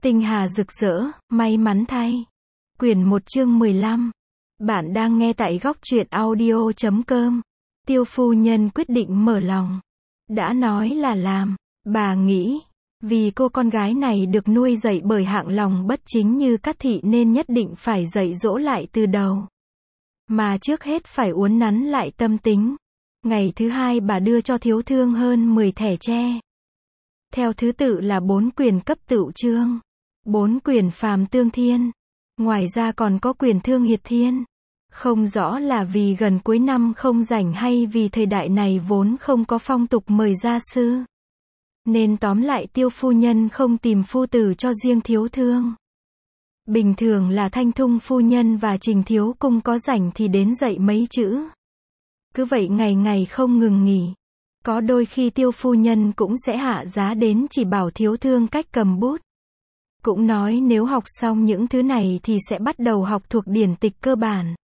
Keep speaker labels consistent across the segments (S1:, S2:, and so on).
S1: Tinh hà rực rỡ, may mắn thay. Quyển 1 chương 15. Bạn đang nghe tại góc truyện audio.com. Tiêu phu nhân quyết định mở lòng. Đã nói là làm. Bà nghĩ, vì cô con gái này được nuôi dạy bởi hạng lòng bất chính như Cát Thị nên nhất định phải dạy dỗ lại từ đầu. Mà trước hết phải uốn nắn lại tâm tính. Ngày thứ hai bà đưa cho Thiếu Thương hơn 10 thẻ tre. Theo thứ tự là 4 quyền cấp tựu chương, 4 quyền phàm tương thiên. Ngoài ra còn có quyền thương hiệt thiên. Không rõ là vì gần cuối năm không rảnh hay vì thời đại này vốn không có phong tục mời gia sư. Nên tóm lại Tiêu phu nhân không tìm phu tử cho riêng Thiếu Thương. Bình thường là Thanh Thung phu nhân và Trình Thiếu Cung có rảnh thì đến dạy mấy chữ. Cứ vậy ngày ngày không ngừng nghỉ. Có đôi khi Tiêu phu nhân cũng sẽ hạ giá đến chỉ bảo Thiếu Thương cách cầm bút. Cũng nói nếu học xong những thứ này thì sẽ bắt đầu học thuộc điển tịch cơ bản.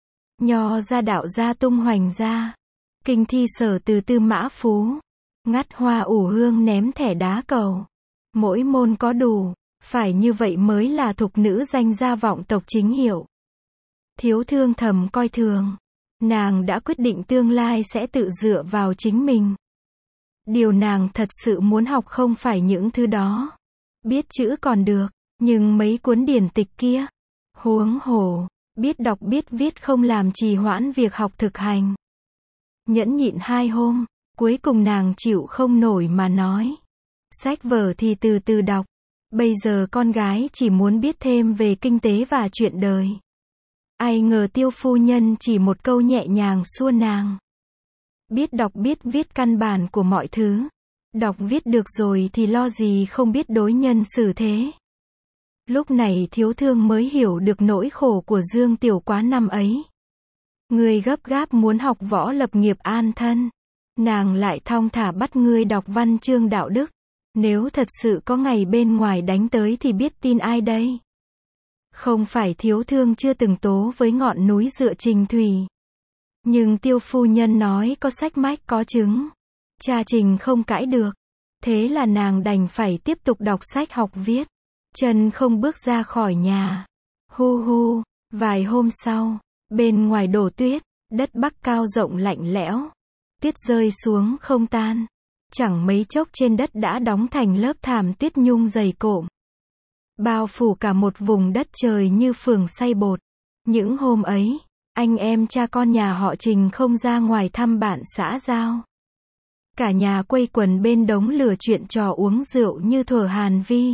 S1: Nho gia đạo gia tung hoành gia. Kinh thi sở từ tư mã phú. Ngắt hoa ủ hương ném thẻ đá cầu. Mỗi môn có đủ. Phải như vậy mới là thục nữ danh gia vọng tộc chính hiệu. Thiếu Thương thầm coi thường. Nàng đã quyết định tương lai sẽ tự dựa vào chính mình. Điều nàng thật sự muốn học không phải những thứ đó. Biết chữ còn được, nhưng mấy cuốn điển tịch kia, huống hồ, biết đọc biết viết không làm trì hoãn việc học thực hành. Nhẫn nhịn 2 hôm, cuối cùng nàng chịu không nổi mà nói. Sách vở thì từ từ đọc, bây giờ con gái chỉ muốn biết thêm về kinh tế và chuyện đời. Ai ngờ Tiêu phu nhân chỉ một câu nhẹ nhàng xua nàng. Biết đọc biết viết căn bản của mọi thứ. Đọc viết được rồi thì lo gì không biết đối nhân xử thế. Lúc này Thiếu Thương mới hiểu được nỗi khổ của Dương Tiểu Quá năm ấy. Ngươi gấp gáp muốn học võ lập nghiệp an thân. Nàng lại thong thả bắt ngươi đọc văn chương đạo đức. Nếu thật sự có ngày bên ngoài đánh tới thì biết tin ai đây? Không phải Thiếu Thương chưa từng tố với ngọn núi dựa Trình Thủy. Nhưng Tiêu phu nhân nói có sách mách có chứng. Cha Trình không cãi được. Thế là nàng đành phải tiếp tục đọc sách học viết. Chân không bước ra khỏi nhà. Hu hu, vài hôm sau, bên ngoài đổ tuyết, đất Bắc cao rộng lạnh lẽo. Tuyết rơi xuống không tan. Chẳng mấy chốc trên đất đã đóng thành lớp thảm tuyết nhung dày cộm. Bao phủ cả một vùng đất trời như phường xay bột. Những hôm ấy, anh em cha con nhà họ Trình không ra ngoài thăm bạn xã giao. Cả nhà quây quần bên đống lửa chuyện trò uống rượu như thuở Hàn Vi.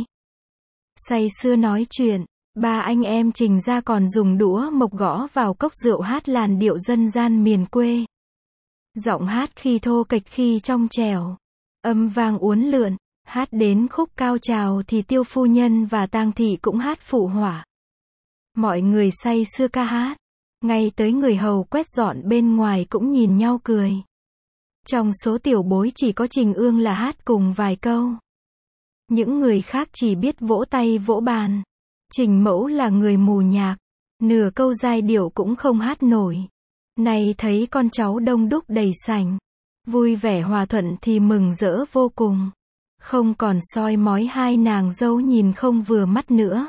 S1: Say sưa nói chuyện, ba anh em Trình ra còn dùng đũa mộc gõ vào cốc rượu hát làn điệu dân gian miền quê. Giọng hát khi thô kệch khi trong trẻo, âm vang uốn lượn, hát đến khúc cao trào thì Tiêu phu nhân và Tang Thị cũng hát phụ họa. Mọi người say sưa ca hát, ngay tới người hầu quét dọn bên ngoài cũng nhìn nhau cười. Trong số tiểu bối chỉ có Trình Ương là hát cùng vài câu. Những người khác chỉ biết vỗ tay vỗ bàn. Trình Mẫu là người mù nhạc, nửa câu giai điệu cũng không hát nổi. Nay thấy con cháu đông đúc đầy sảnh, vui vẻ hòa thuận thì mừng rỡ vô cùng. Không còn soi mói hai nàng dâu nhìn không vừa mắt nữa.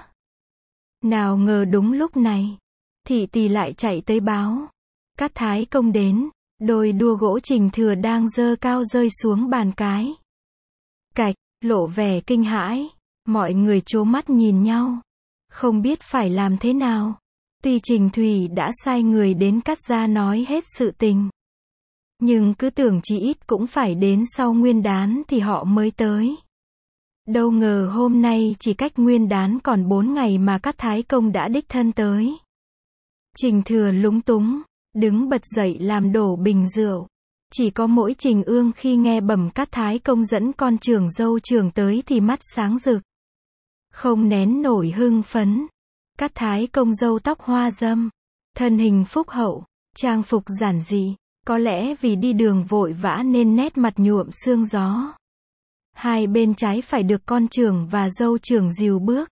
S1: Nào ngờ đúng lúc này, Thị Tỳ lại chạy tới báo. Cát Thái Công đến. Đôi đua gỗ Trình Thừa đang giơ cao rơi xuống bàn cái. Cạch, lộ vẻ kinh hãi. Mọi người trố mắt nhìn nhau. Không biết phải làm thế nào. Tuy Trình Thủy đã sai người đến Cát gia nói hết sự tình. Nhưng cứ tưởng chỉ ít cũng phải đến sau Nguyên Đán thì họ mới tới. Đâu ngờ hôm nay chỉ cách Nguyên Đán còn 4 ngày mà Cát Thái Công đã đích thân tới. Trình Thừa lúng túng. Đứng bật dậy làm đổ bình rượu. Chỉ có mỗi Trình Ương khi nghe bẩm Cát Thái Công dẫn con trưởng dâu trưởng tới thì mắt sáng rực. Không nén nổi hưng phấn. Cát Thái Công râu tóc hoa râm. Thân hình phúc hậu. Trang phục giản dị. Có lẽ vì đi đường vội vã nên nét mặt nhuộm sương gió. Hai bên trái phải được con trưởng và dâu trưởng dìu bước.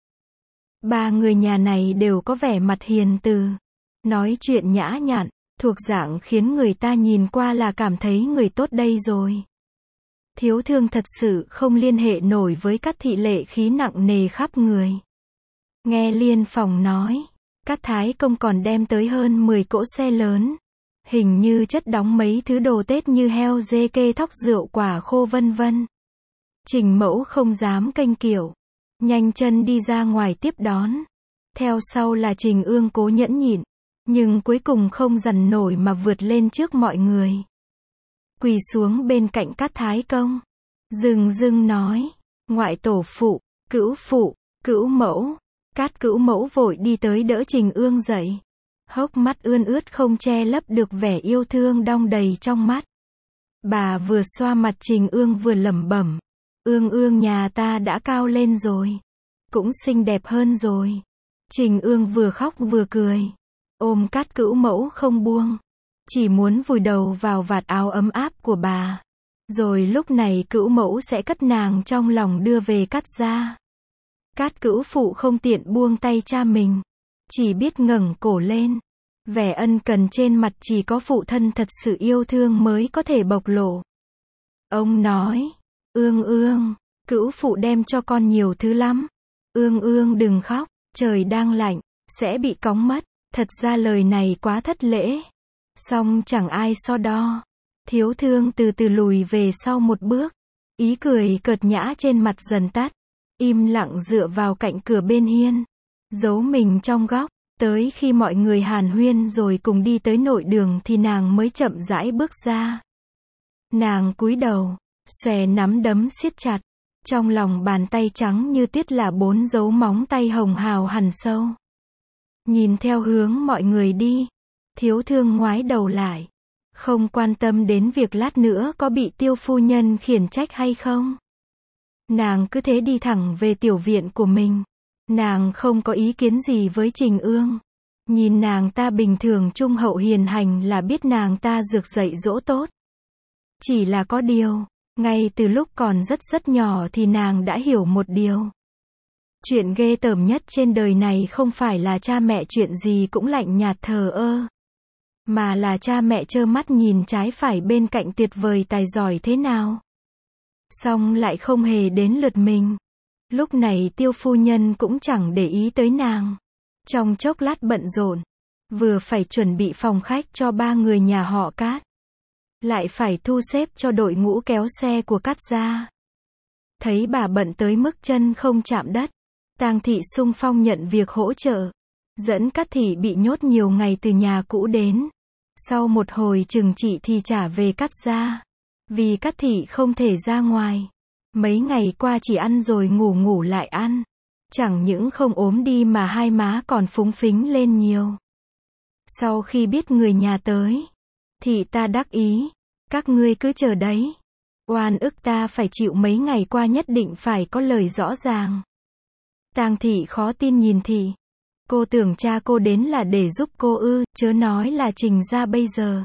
S1: Ba người nhà này đều có vẻ mặt hiền từ. Nói chuyện nhã nhặn. Thuộc dạng khiến người ta nhìn qua là cảm thấy người tốt đây rồi. Thiếu thương thật sự không liên hệ nổi với Cát thị lệ khí nặng nề khắp người. Nghe Liên Phòng nói, Cát Thái Công còn đem tới hơn 10 cỗ xe lớn. Hình như chất đóng mấy thứ đồ Tết như heo dê kê thóc rượu quả khô vân vân. Trình Mẫu không dám kênh kiệu, nhanh chân đi ra ngoài tiếp đón. Theo sau là Trình Ương cố nhẫn nhịn, nhưng cuối cùng không dằn nổi mà vượt lên trước mọi người. Quỳ xuống bên cạnh Cát Thái Công, dừng dưng nói, ngoại tổ phụ, cữu mẫu. Cát Cữu Mẫu vội đi tới đỡ Trình Ương dậy. Hốc mắt ươn ướt không che lấp được vẻ yêu thương đong đầy trong mắt. Bà vừa xoa mặt Trình Ương vừa lẩm bẩm, Ương nhà ta đã cao lên rồi, cũng xinh đẹp hơn rồi. Trình Ương vừa khóc vừa cười, ôm Cát Cữu Mẫu không buông, chỉ muốn vùi đầu vào vạt áo ấm áp của bà. Rồi lúc này Cữu Mẫu sẽ cất nàng trong lòng đưa về Cát gia. Cát Cữu phụ không tiện buông tay cha mình, chỉ biết ngẩng cổ lên. Vẻ ân cần trên mặt chỉ có phụ thân thật sự yêu thương mới có thể bộc lộ. Ông nói, Ương, Cữu phụ đem cho con nhiều thứ lắm. Ương đừng khóc, trời đang lạnh, sẽ bị cóng mất. Thật ra lời này quá thất lễ. Song chẳng ai so đo. Thiếu thương từ từ lùi về sau một bước. Ý cười cợt nhã trên mặt dần tắt. Im lặng dựa vào cạnh cửa bên hiên, giấu mình trong góc. Tới khi mọi người hàn huyên rồi cùng đi tới nội đường thì nàng mới chậm rãi bước ra. Nàng cúi đầu, xòe nắm đấm siết chặt. Trong lòng bàn tay trắng như tuyết là 4 dấu móng tay hồng hào hằn sâu. Nhìn theo hướng mọi người đi, thiếu thương ngoái đầu lại. Không quan tâm đến việc lát nữa có bị Tiêu phu nhân khiển trách hay không. Nàng cứ thế đi thẳng về tiểu viện của mình. Nàng không có ý kiến gì với Trình Ương. Nhìn nàng ta bình thường trung hậu hiền hành là biết nàng ta rược dạy dỗ tốt. Chỉ là có điều, ngay từ lúc còn rất nhỏ thì nàng đã hiểu một điều. Chuyện ghê tởm nhất trên đời này không phải là cha mẹ chuyện gì cũng lạnh nhạt thờ ơ. Mà là cha mẹ trơ mắt nhìn trái phải bên cạnh tuyệt vời tài giỏi thế nào. Xong lại không hề đến lượt mình. Lúc này Tiêu phu nhân cũng chẳng để ý tới nàng. Trong chốc lát bận rộn, vừa phải chuẩn bị phòng khách cho 3 người nhà họ Cát, lại phải thu xếp cho đội ngũ kéo xe của Cát gia. Thấy bà bận tới mức chân không chạm đất, Tang thị xung phong nhận việc hỗ trợ, dẫn Cát thị bị nhốt nhiều ngày từ nhà cũ đến. Sau một hồi trừng trị thì trả về Cát gia. Vì Cát thị không thể ra ngoài. Mấy ngày qua chỉ ăn rồi ngủ lại ăn. Chẳng những không ốm đi mà hai má còn phúng phính lên nhiều. Sau khi biết người nhà tới, thị ta đắc ý, các ngươi cứ chờ đấy. Oan ức ta phải chịu mấy ngày qua nhất định phải có lời rõ ràng. Tang thị khó tin nhìn thị. Cô tưởng cha cô đến là để giúp cô ư, chớ nói là Trình gia bây giờ.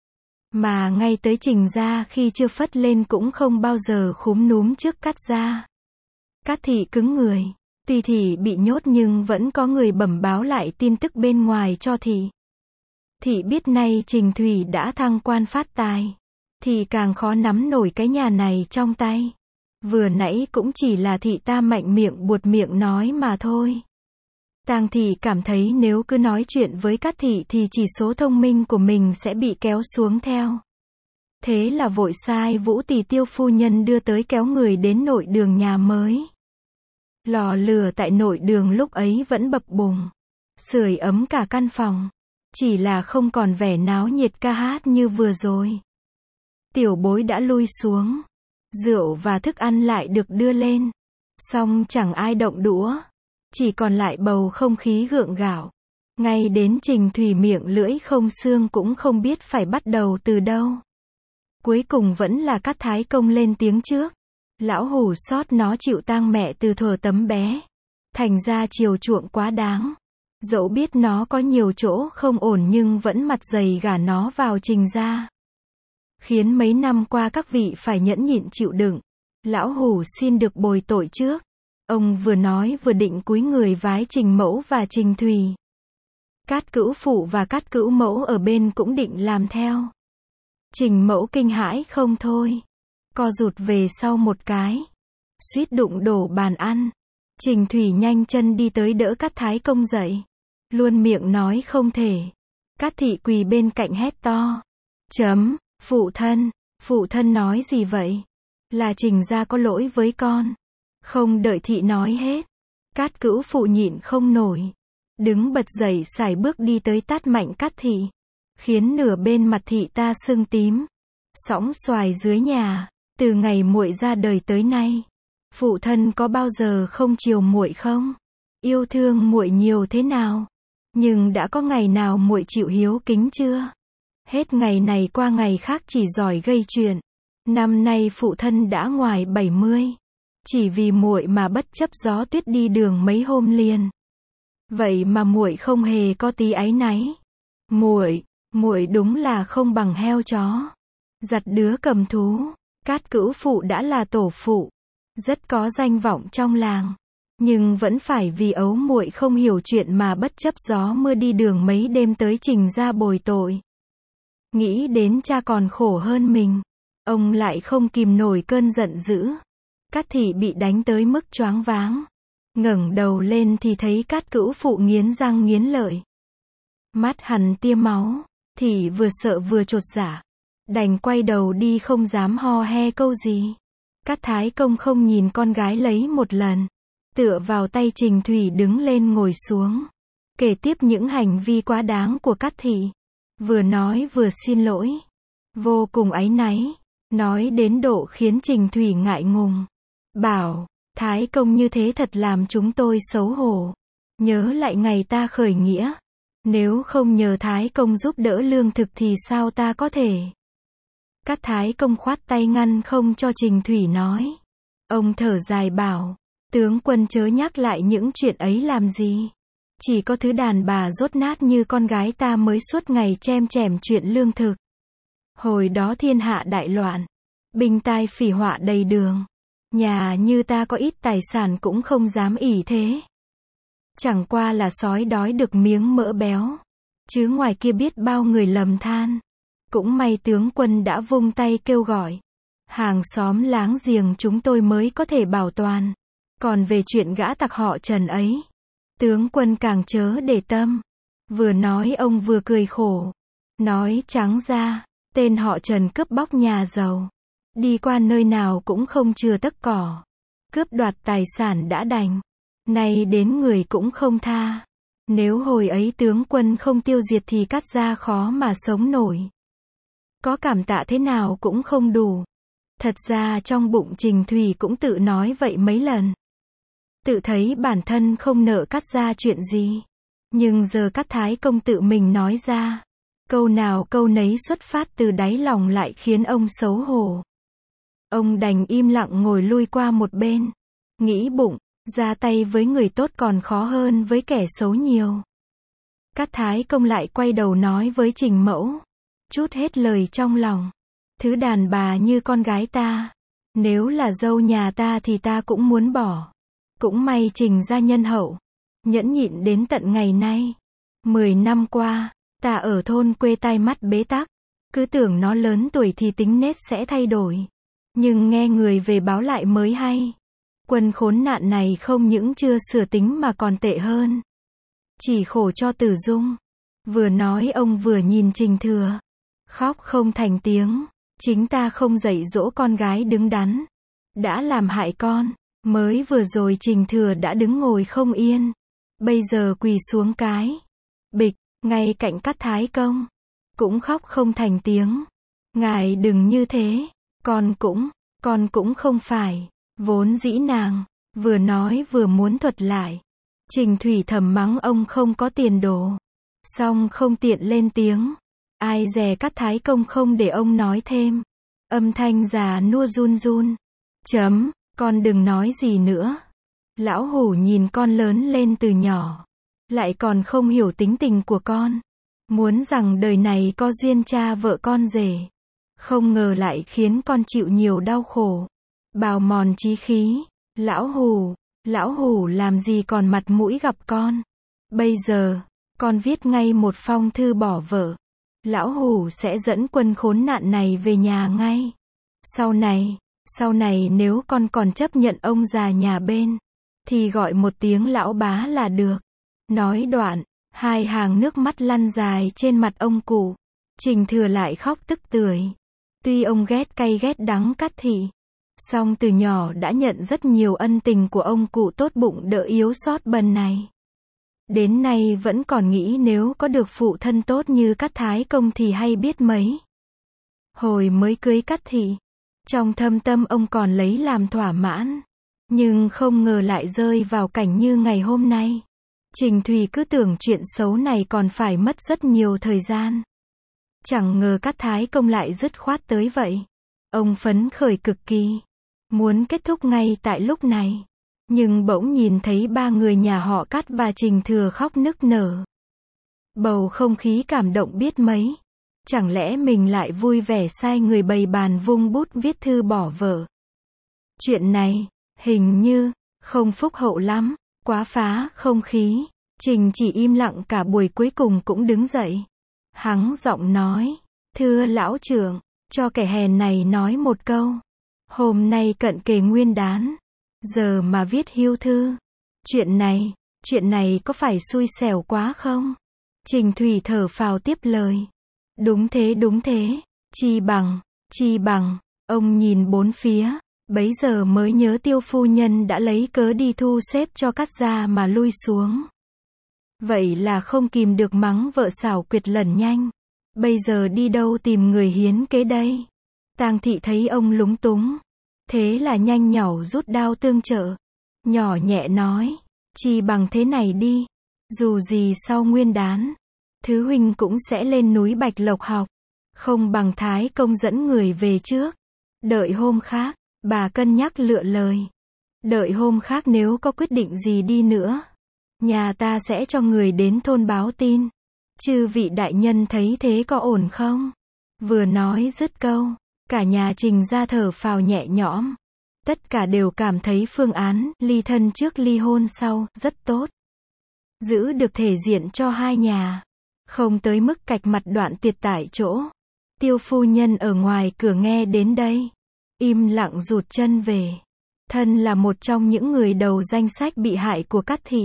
S1: Mà ngay tới Trình gia khi chưa phất lên cũng không bao giờ khúm núm trước Cát gia. Cát thị cứng người. Tuy thị bị nhốt nhưng vẫn có người bẩm báo lại tin tức bên ngoài cho thị. Thị biết nay Trình Thủy đã thăng quan phát tài. Thị càng khó nắm nổi cái nhà này trong tay. Vừa nãy cũng chỉ là thị ta mạnh miệng buột miệng nói mà thôi. Tang thị cảm thấy nếu cứ nói chuyện với Cát thị thì chỉ số thông minh của mình sẽ bị kéo xuống theo. Thế là vội sai Vũ Tỷ Tiêu phu nhân đưa tới kéo người đến nội đường nhà mới. Lò lửa tại nội đường lúc ấy vẫn bập bùng, sưởi ấm cả căn phòng, chỉ là không còn vẻ náo nhiệt ca hát như vừa rồi. Tiểu bối đã lui xuống, rượu và thức ăn lại được đưa lên, song chẳng ai động đũa, chỉ còn lại bầu không khí gượng gạo. Ngay đến Trình Thủy miệng lưỡi không xương cũng không biết phải bắt đầu từ đâu. Cuối cùng vẫn là Cát Thái Công lên tiếng trước. Lão hủ sót nó chịu tang mẹ từ thuở tấm bé. Thành ra chiều chuộng quá đáng. Dẫu biết nó có nhiều chỗ không ổn nhưng vẫn mặt dày gả nó vào Trình gia. Khiến mấy năm qua các vị phải nhẫn nhịn chịu đựng. Lão hủ xin được bồi tội trước. Ông vừa nói vừa định cúi người vái Trình mẫu và Trình Thùy. Cát Cữu phụ và Cát Cữu mẫu ở bên cũng định làm theo. Trình mẫu kinh hãi không thôi. co rụt về sau một cái, suýt đụng đổ bàn ăn. Trình Thủy nhanh chân đi tới đỡ Cát Thái Công dậy, luôn miệng nói không thể. Cát Thị quỳ bên cạnh hét to. Phụ thân nói gì vậy? Là Trình gia có lỗi với con. Không đợi Thị nói hết, Cát Cữu Phụ nhịn không nổi, đứng bật dậy sải bước đi tới tát mạnh Cát Thị, khiến nửa bên mặt Thị ta sưng tím. Sõng xoài dưới nhà, từ ngày muội ra đời tới nay, phụ thân có bao giờ không chiều muội không? Yêu thương muội nhiều thế nào? Nhưng đã có ngày nào muội chịu hiếu kính chưa? Hết ngày này qua ngày khác chỉ giỏi gây chuyện. Năm nay phụ thân đã ngoài 70, chỉ vì muội mà bất chấp gió tuyết đi đường mấy hôm liền. Vậy mà muội không hề có tí áy náy. Muội đúng là không bằng heo chó, giặt đứa cầm thú. Cát Cữu Phụ đã là tổ phụ, rất có danh vọng trong làng, nhưng vẫn phải vì ấu muội không hiểu chuyện mà bất chấp gió mưa đi đường mấy đêm tới Trình gia bồi tội. Nghĩ đến cha còn khổ hơn mình, ông lại không kìm nổi cơn giận dữ. Cát Thị bị đánh tới mức choáng váng, ngẩng đầu lên thì thấy Cát Cữu Phụ nghiến răng nghiến lợi, mắt hắn tia máu. Thị vừa sợ vừa chột dạ, đành quay đầu đi không dám ho he câu gì. Cát Thái Công không nhìn con gái lấy một lần, tựa vào tay Trình Thủy đứng lên ngồi xuống, kể tiếp những hành vi quá đáng của Cát Thị. Vừa nói vừa xin lỗi, vô cùng áy náy, nói đến độ khiến Trình Thủy ngại ngùng. Bảo, Thái Công như thế thật làm chúng tôi xấu hổ. Nhớ lại ngày ta khởi nghĩa, nếu không nhờ Thái Công giúp đỡ lương thực thì sao ta có thể? Cát Thái Công khoát tay ngăn không cho Trình Thủy nói. Ông thở dài bảo, tướng quân chớ nhắc lại những chuyện ấy làm gì. Chỉ có thứ đàn bà dốt nát như con gái ta mới suốt ngày chém chém chuyện lương thực. Hồi đó thiên hạ đại loạn, binh tai phỉ họa đầy đường. Nhà như ta có ít tài sản cũng không dám ỷ thế. Chẳng qua là sói đói được miếng mỡ béo, chứ ngoài kia biết bao người lầm than. Cũng may tướng quân đã vung tay kêu gọi, hàng xóm láng giềng chúng tôi mới có thể bảo toàn. Còn về chuyện gã tặc họ Trần ấy, tướng quân càng chớ để tâm. Vừa nói ông vừa cười khổ, nói trắng ra, tên họ Trần cướp bóc nhà giàu, đi qua nơi nào cũng không chừa tấc cỏ, cướp đoạt tài sản đã đành, nay đến người cũng không tha. Nếu hồi ấy tướng quân không tiêu diệt thì Cát gia khó mà sống nổi. Có cảm tạ thế nào cũng không đủ. Thật ra trong bụng Trình Thủy cũng tự nói vậy mấy lần. Tự thấy bản thân không nợ Cát gia chuyện gì. Nhưng giờ Cát Thái Công tự mình nói ra, câu nào câu nấy xuất phát từ đáy lòng lại khiến ông xấu hổ. Ông đành im lặng ngồi lui qua một bên, nghĩ bụng, ra tay với người tốt còn khó hơn với kẻ xấu nhiều. Cát Thái Công lại quay đầu nói với Trình Mẫu, trút hết lời trong lòng. Thứ đàn bà như con gái ta, nếu là dâu nhà ta thì ta cũng muốn bỏ. Cũng may Trình gia nhân hậu, nhẫn nhịn đến tận ngày nay. 10 năm qua, ta ở thôn quê tai mắt bế tắc, cứ tưởng nó lớn tuổi thì tính nết sẽ thay đổi. Nhưng nghe người về báo lại mới hay. Quân khốn nạn này không những chưa sửa tính mà còn tệ hơn. Chỉ khổ cho Tử Dung. Vừa nói ông vừa nhìn Trình Thừa, khóc không thành tiếng. Chính ta không dạy dỗ con gái đứng đắn, đã làm hại con. Mới vừa rồi Trình Thừa đã đứng ngồi không yên, bây giờ quỳ xuống cái bịch ngay cạnh Cát Thái Công, cũng khóc không thành tiếng. Ngài đừng như thế, con cũng không phải. Vốn dĩ nàng vừa nói vừa muốn thuật lại. Trình Thủy thầm mắng ông không có tiền đồ, song không tiện lên tiếng. Ai dè Cát Thái Công không để ông nói thêm, âm thanh già nua run run. Con đừng nói gì nữa. Lão hủ nhìn con lớn lên từ nhỏ, lại còn không hiểu tính tình của con. Muốn rằng đời này có duyên cha vợ con rể, không ngờ lại khiến con chịu nhiều đau khổ, bào mòn chí khí. Lão hủ làm gì còn mặt mũi gặp con. Bây giờ, con viết ngay một phong thư bỏ vợ. Lão hủ sẽ dẫn quân khốn nạn này về nhà ngay. Sau này nếu con còn chấp nhận ông già nhà bên, thì gọi một tiếng lão bá là được. Nói đoạn, hai hàng nước mắt lăn dài trên mặt ông cụ. Trình Thừa lại khóc tức tưởi. Tuy ông ghét cay ghét đắng Cát Thị, song từ nhỏ đã nhận rất nhiều ân tình của ông cụ tốt bụng đỡ yếu xót bần này. Đến nay vẫn còn nghĩ nếu có được phụ thân tốt như Cát Thái Công thì hay biết mấy. Hồi mới cưới Cát Thị, trong thâm tâm ông còn lấy làm thỏa mãn, nhưng không ngờ lại rơi vào cảnh như ngày hôm nay. Trình Thùy cứ tưởng chuyện xấu này còn phải mất rất nhiều thời gian. Chẳng ngờ Cát Thái Công lại dứt khoát tới vậy. Ông phấn khởi cực kỳ, muốn kết thúc ngay tại lúc này. Nhưng bỗng nhìn thấy ba người nhà họ Cát và Trình Thừa khóc nức nở. Bầu không khí cảm động biết mấy. Chẳng lẽ mình lại vui vẻ sai người bày bàn vung bút viết thư bỏ vợ. Chuyện này, hình như, không phúc hậu lắm, quá phá không khí. Trình chỉ im lặng cả buổi cuối cùng cũng đứng dậy. Hắng giọng nói, thưa lão trưởng, cho kẻ hèn này nói một câu. Hôm nay cận kề Nguyên Đán, giờ mà viết hưu thư. Chuyện này có phải xui xẻo quá không? Trình Thùy thở phào tiếp lời. Đúng thế, chi bằng, ông nhìn bốn phía, bấy giờ mới nhớ Tiêu phu nhân đã lấy cớ đi thu xếp cho Cát gia mà lui xuống. Vậy là không kìm được mắng vợ xảo quyệt lẩn nhanh. Bây giờ đi đâu tìm người hiến kế đây? Tang Thị thấy ông lúng túng, thế là nhanh nhảu rút đao tương trợ. Nhỏ nhẹ nói, chi bằng thế này đi, dù gì sau Nguyên Đán, Thứ huynh cũng sẽ lên núi Bạch Lộc học, không bằng Thái Công dẫn người về trước. Đợi hôm khác, bà cân nhắc lựa lời. Đợi hôm khác nếu có quyết định gì đi nữa, nhà ta sẽ cho người đến thôn báo tin. Chư vị đại nhân thấy thế có ổn không? Vừa nói dứt câu, cả nhà Trình ra thở phào nhẹ nhõm. Tất cả đều cảm thấy phương án ly thân trước ly hôn sau rất tốt. Giữ được thể diện cho hai nhà, không tới mức cạch mặt đoạn tiệt tại chỗ. Tiêu phu nhân ở ngoài cửa nghe đến đây, im lặng rụt chân về. Thân là một trong những người đầu danh sách bị hại của Cát Thị,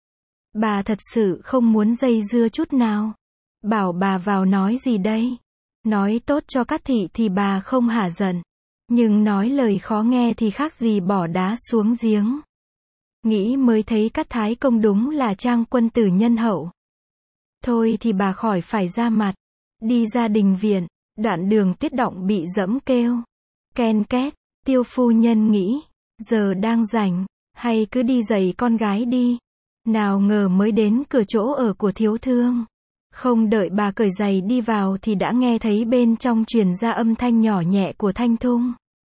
S1: bà thật sự không muốn dây dưa chút nào. Bảo bà vào nói gì đây? Nói tốt cho Cát Thị thì bà không hả giận, nhưng nói lời khó nghe thì khác gì bỏ đá xuống giếng. Nghĩ mới thấy Cát Thái Công đúng là trang quân tử nhân hậu. Thôi thì bà khỏi phải ra mặt. Đi ra đình viện, đoạn đường Tuyết Động bị dẫm kêu ken két. Tiêu phu nhân nghĩ, giờ đang rảnh, hay cứ đi dạy con gái đi. Nào ngờ mới đến cửa chỗ ở của thiếu thương, không đợi bà cởi giày đi vào thì đã nghe thấy bên trong truyền ra âm thanh nhỏ nhẹ của Thanh Thung.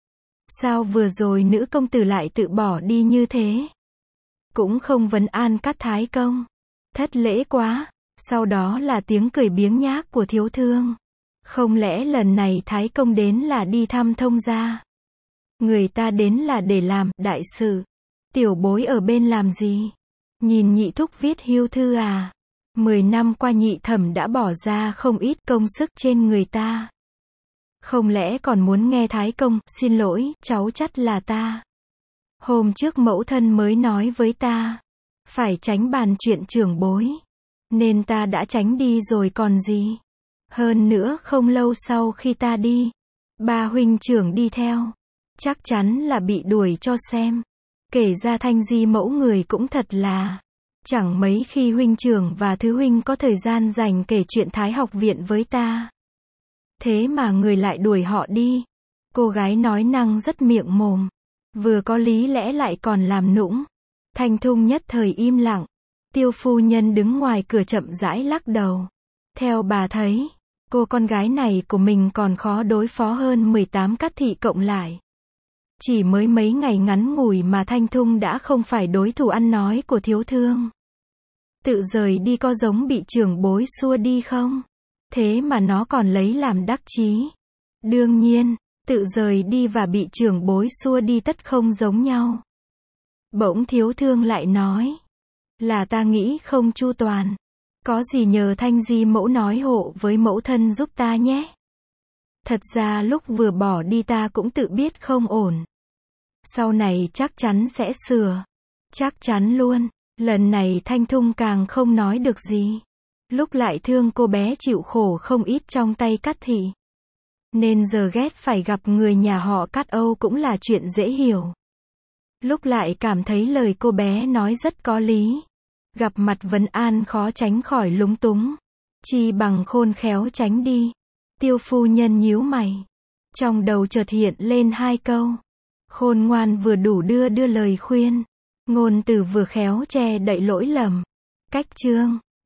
S1: Sao vừa rồi nữ công tử lại tự bỏ đi như thế? Cũng không vấn an Cát Thái Công. Thất lễ quá. Sau đó là tiếng cười biếng nhác của thiếu thương. Không lẽ lần này Thái Công đến là đi thăm thông gia? Người ta đến là để làm đại sự. Tiểu bối ở bên làm gì? Nhìn nhị thúc viết hưu thư à? 10 năm qua nhị thẩm đã bỏ ra không ít công sức trên người ta. Không lẽ còn muốn nghe Thái Công, xin lỗi, cháu chắt là ta. Hôm trước mẫu thân mới nói với ta, phải tránh bàn chuyện trưởng bối. Nên ta đã tránh đi rồi còn gì. Hơn nữa không lâu sau khi ta đi, ba huynh trưởng đi theo, chắc chắn là bị đuổi cho xem. Kể ra Thanh Di mẫu người cũng thật là, chẳng mấy khi huynh trưởng và thứ huynh có thời gian dành kể chuyện Thái học viện với ta. Thế mà người lại đuổi họ đi. Cô gái nói năng rất miệng mồm, vừa có lý lẽ lại còn làm nũng. Thanh Thung nhất thời im lặng. Tiêu phu nhân đứng ngoài cửa chậm rãi lắc đầu. Theo bà thấy, cô con gái này của mình còn khó đối phó hơn 18 Cát Thị cộng lại. Chỉ mới mấy ngày ngắn ngủi mà Thanh Thung đã không phải đối thủ ăn nói của thiếu thương. Tự rời đi có giống bị trưởng bối xua đi không? Thế mà nó còn lấy làm đắc chí. Đương nhiên, tự rời đi và bị trưởng bối xua đi tất không giống nhau. Bỗng thiếu thương lại nói, là ta nghĩ không chu toàn. Có gì nhờ Thanh Di mẫu nói hộ với mẫu thân giúp ta nhé. Thật ra lúc vừa bỏ đi ta cũng tự biết không ổn. Sau này chắc chắn sẽ sửa. Chắc chắn luôn. Lần này Thanh Thung càng không nói được gì. Lúc lại thương cô bé chịu khổ không ít trong tay Cát Thị. Nên giờ ghét phải gặp người nhà họ Cát Âu cũng là chuyện dễ hiểu. Lúc lại cảm thấy lời cô bé nói rất có lý. Gặp mặt vấn an khó tránh khỏi lúng túng. Chi bằng khôn khéo tránh đi. Tiêu phu nhân nhíu mày. Trong đầu chợt hiện lên hai câu. Khôn ngoan vừa đủ đưa lời khuyên. Ngôn từ vừa khéo che đậy lỗi lầm. Cách chương